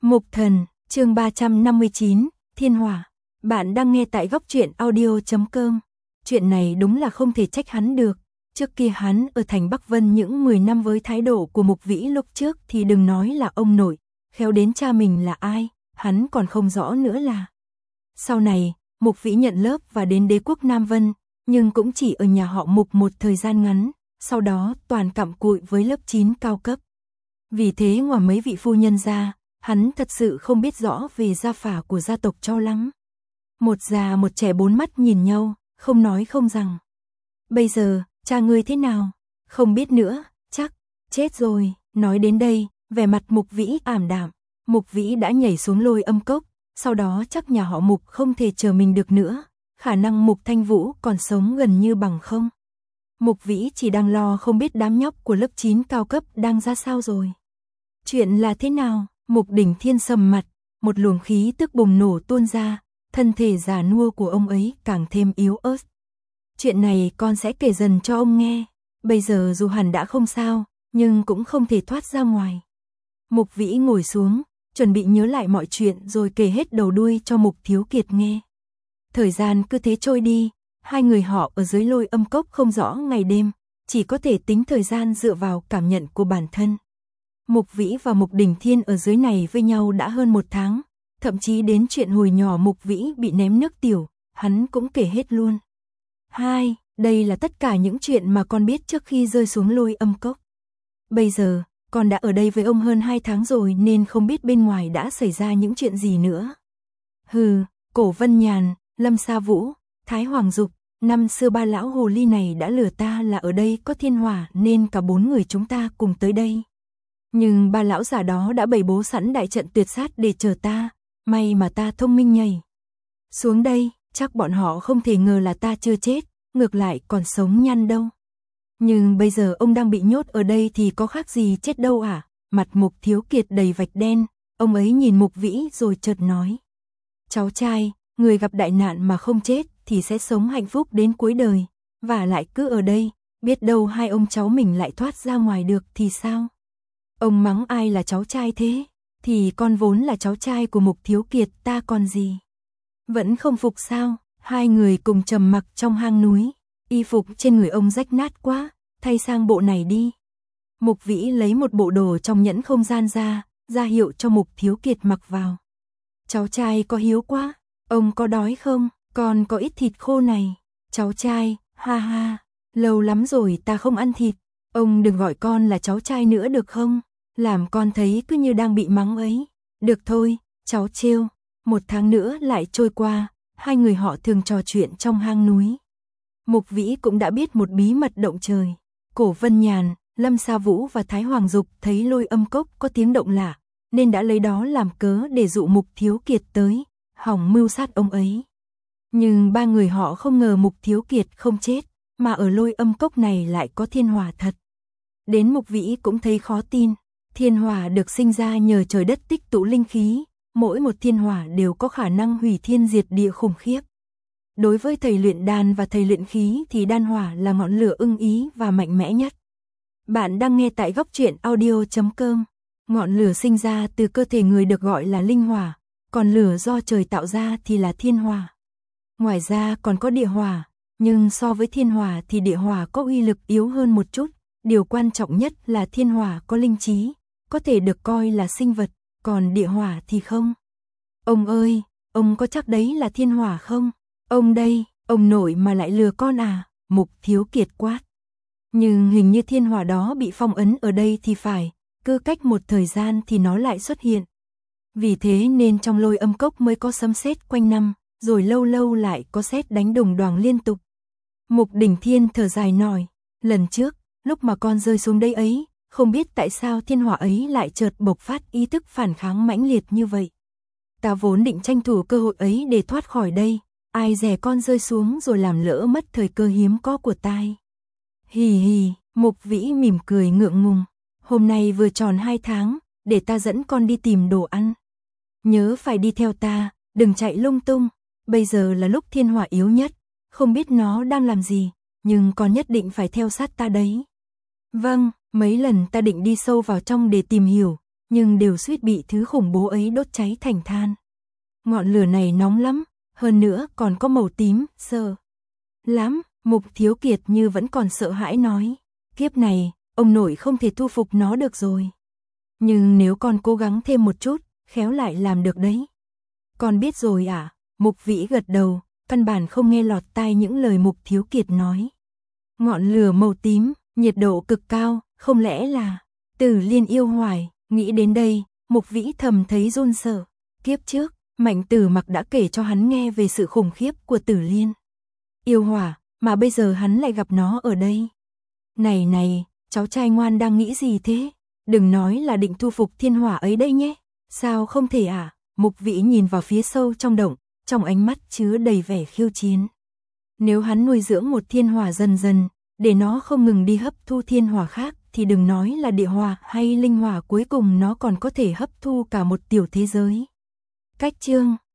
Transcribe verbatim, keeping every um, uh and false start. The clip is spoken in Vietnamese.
Mục Thần, chương ba trăm năm mươi chín, Thiên Hỏa. Bạn đang nghe tại góc truyện audio chấm com. Chuyện này đúng là không thể trách hắn được. Trước kia hắn ở thành Bắc Vân những mười năm với thái độ của Mục Vĩ lúc trước thì đừng nói là ông nội, khéo đến cha mình là ai, hắn còn không rõ nữa là. Sau này, Mục Vĩ nhận lớp và đến đế quốc Nam Vân, nhưng cũng chỉ ở nhà họ Mục một thời gian ngắn, sau đó toàn cặm cụi với lớp chín cao cấp. Vì thế ngoài mấy vị phu nhân ra, hắn thật sự không biết rõ về gia phả của gia tộc cho lắm. Một già một trẻ bốn mắt nhìn nhau, không nói không rằng. Bây giờ, cha ngươi thế nào? Không biết nữa, chắc, chết rồi. Nói đến đây, vẻ mặt Mục Vĩ ảm đạm. Mục Vĩ đã nhảy xuống Lôi Âm Cốc, sau đó chắc nhà họ Mục không thể chờ mình được nữa. Khả năng Mục Thanh Vũ còn sống gần như bằng không. Mục Vĩ chỉ đang lo không biết đám nhóc của lớp chín cao cấp đang ra sao rồi. Chuyện là thế nào? Mục Đỉnh Thiên sầm mặt, một luồng khí tức bùng nổ tuôn ra, thân thể già nua của ông ấy càng thêm yếu ớt. Chuyện này con sẽ kể dần cho ông nghe, bây giờ dù hẳn đã không sao, nhưng cũng không thể thoát ra ngoài. Mục Vĩ ngồi xuống, chuẩn bị nhớ lại mọi chuyện rồi kể hết đầu đuôi cho Mục Thiếu Kiệt nghe. Thời gian cứ thế trôi đi, hai người họ ở dưới Lôi Âm Cốc không rõ ngày đêm, chỉ có thể tính thời gian dựa vào cảm nhận của bản thân. Mục Vĩ và Mục Đỉnh Thiên ở dưới này với nhau đã hơn một tháng, thậm chí đến chuyện hồi nhỏ Mục Vĩ bị ném nước tiểu, hắn cũng kể hết luôn. Hai, đây là tất cả những chuyện mà con biết trước khi rơi xuống Lôi Âm Cốc. Bây giờ, con đã ở đây với ông hơn hai tháng rồi nên không biết bên ngoài đã xảy ra những chuyện gì nữa. Hừ, Cổ Vân Nhàn, Lâm Sa Vũ, Thái Hoàng Dục, năm xưa ba lão hồ ly này đã lừa ta là ở đây có thiên hỏa nên cả bốn người chúng ta cùng tới đây. Nhưng ba lão già đó đã bày bố sẵn đại trận tuyệt sát để chờ ta, may mà ta thông minh nhảy xuống đây, chắc bọn họ không thể ngờ là ta chưa chết, ngược lại còn sống nhăn đâu. Nhưng bây giờ ông đang bị nhốt ở đây thì có khác gì chết đâu à? Mặt Mục Thiếu Kiệt đầy vạch đen, ông ấy nhìn Mục Vĩ rồi chợt nói. Cháu trai, người gặp đại nạn mà không chết thì sẽ sống hạnh phúc đến cuối đời, và lại cứ ở đây, biết đâu hai ông cháu mình lại thoát ra ngoài được thì sao? Ông mắng ai là cháu trai thế? Thì con vốn là cháu trai của Mục Thiếu Kiệt, ta còn gì? Vẫn không phục sao? Hai người cùng trầm mặc trong hang núi. Y phục trên người ông rách nát quá, thay sang bộ này đi. Mục Vĩ lấy một bộ đồ trong nhẫn không gian ra, ra hiệu cho Mục Thiếu Kiệt mặc vào. Cháu trai có hiếu quá, ông có đói không? Con có ít thịt khô này. Cháu trai, ha ha, lâu lắm rồi ta không ăn thịt. Ông đừng gọi con là cháu trai nữa được không? Làm con thấy cứ như đang bị mắng ấy. Được thôi, cháu trêu. Một tháng nữa lại trôi qua, hai người họ thường trò chuyện trong hang núi. Mục Vĩ cũng đã biết một bí mật động trời. Cổ Vân Nhàn, Lâm Sa Vũ và Thái Hoàng Dục thấy Lôi Âm Cốc có tiếng động lạ, nên đã lấy đó làm cớ để dụ Mục Thiếu Kiệt tới, hỏng mưu sát ông ấy. Nhưng ba người họ không ngờ Mục Thiếu Kiệt không chết, mà ở Lôi Âm Cốc này lại có thiên hỏa thật. Đến Mục Vĩ cũng thấy khó tin, thiên hỏa được sinh ra nhờ trời đất tích tụ linh khí, mỗi một thiên hỏa đều có khả năng hủy thiên diệt địa khủng khiếp. Đối với thầy luyện đan và thầy luyện khí thì đan hỏa là ngọn lửa ưng ý và mạnh mẽ nhất. Bạn đang nghe tại góc truyện audio chấm com. Ngọn lửa sinh ra từ cơ thể người được gọi là linh hỏa, còn lửa do trời tạo ra thì là thiên hỏa. Ngoài ra còn có địa hỏa, nhưng so với thiên hỏa thì địa hỏa có uy lực yếu hơn một chút. Điều quan trọng nhất là thiên hỏa có linh trí, có thể được coi là sinh vật, còn địa hỏa thì không. Ông ơi, ông có chắc đấy là thiên hỏa không? Ông đây, ông nội mà lại lừa con à? Mục Thiếu Kiệt quát. Nhưng hình như thiên hỏa đó bị phong ấn ở đây thì phải, cứ cách một thời gian thì nó lại xuất hiện. Vì thế nên trong Lôi Âm Cốc mới có sấm sét quanh năm, rồi lâu lâu lại có sét đánh đùng đoàng liên tục. Mục Đỉnh Thiên thở dài nói, lần trước, lúc mà con rơi xuống đây ấy, không biết tại sao thiên hỏa ấy lại chợt bộc phát ý thức phản kháng mãnh liệt như vậy. Ta vốn định tranh thủ cơ hội ấy để thoát khỏi đây, ai dè con rơi xuống rồi làm lỡ mất thời cơ hiếm có của tai. Hì hì, Mục Vĩ mỉm cười ngượng ngùng, hôm nay vừa tròn hai tháng, để ta dẫn con đi tìm đồ ăn. Nhớ phải đi theo ta, đừng chạy lung tung, bây giờ là lúc thiên hỏa yếu nhất, không biết nó đang làm gì, nhưng con nhất định phải theo sát ta đấy. Vâng, mấy lần ta định đi sâu vào trong để tìm hiểu, nhưng đều suýt bị thứ khủng bố ấy đốt cháy thành than. Ngọn lửa này nóng lắm, hơn nữa còn có màu tím, sợ lắm, Mục Thiếu Kiệt như vẫn còn sợ hãi nói, kiếp này, ông nội không thể thu phục nó được rồi. Nhưng nếu con cố gắng thêm một chút, khéo lại làm được đấy. Con biết rồi à? Mục Vĩ gật đầu, căn bản không nghe lọt tai những lời Mục Thiếu Kiệt nói. Ngọn lửa màu tím, nhiệt độ cực cao, không lẽ là Tử Liên yêu hoài, nghĩ đến đây, Mục Vĩ thầm thấy run sợ. Kiếp trước, Mạnh Tử Mặc đã kể cho hắn nghe về sự khủng khiếp của Tử Liên yêu hỏa, mà bây giờ hắn lại gặp nó ở đây. Này này, cháu trai ngoan đang nghĩ gì thế? Đừng nói là định thu phục thiên hỏa ấy đây nhé. Sao không thể à? Mục Vĩ nhìn vào phía sâu trong động, trong ánh mắt chứa đầy vẻ khiêu chiến. Nếu hắn nuôi dưỡng một thiên hỏa dần dần, để nó không ngừng đi hấp thu thiên hỏa khác, thì đừng nói là địa hỏa hay linh hỏa, cuối cùng nó còn có thể hấp thu cả một tiểu thế giới. Cách chương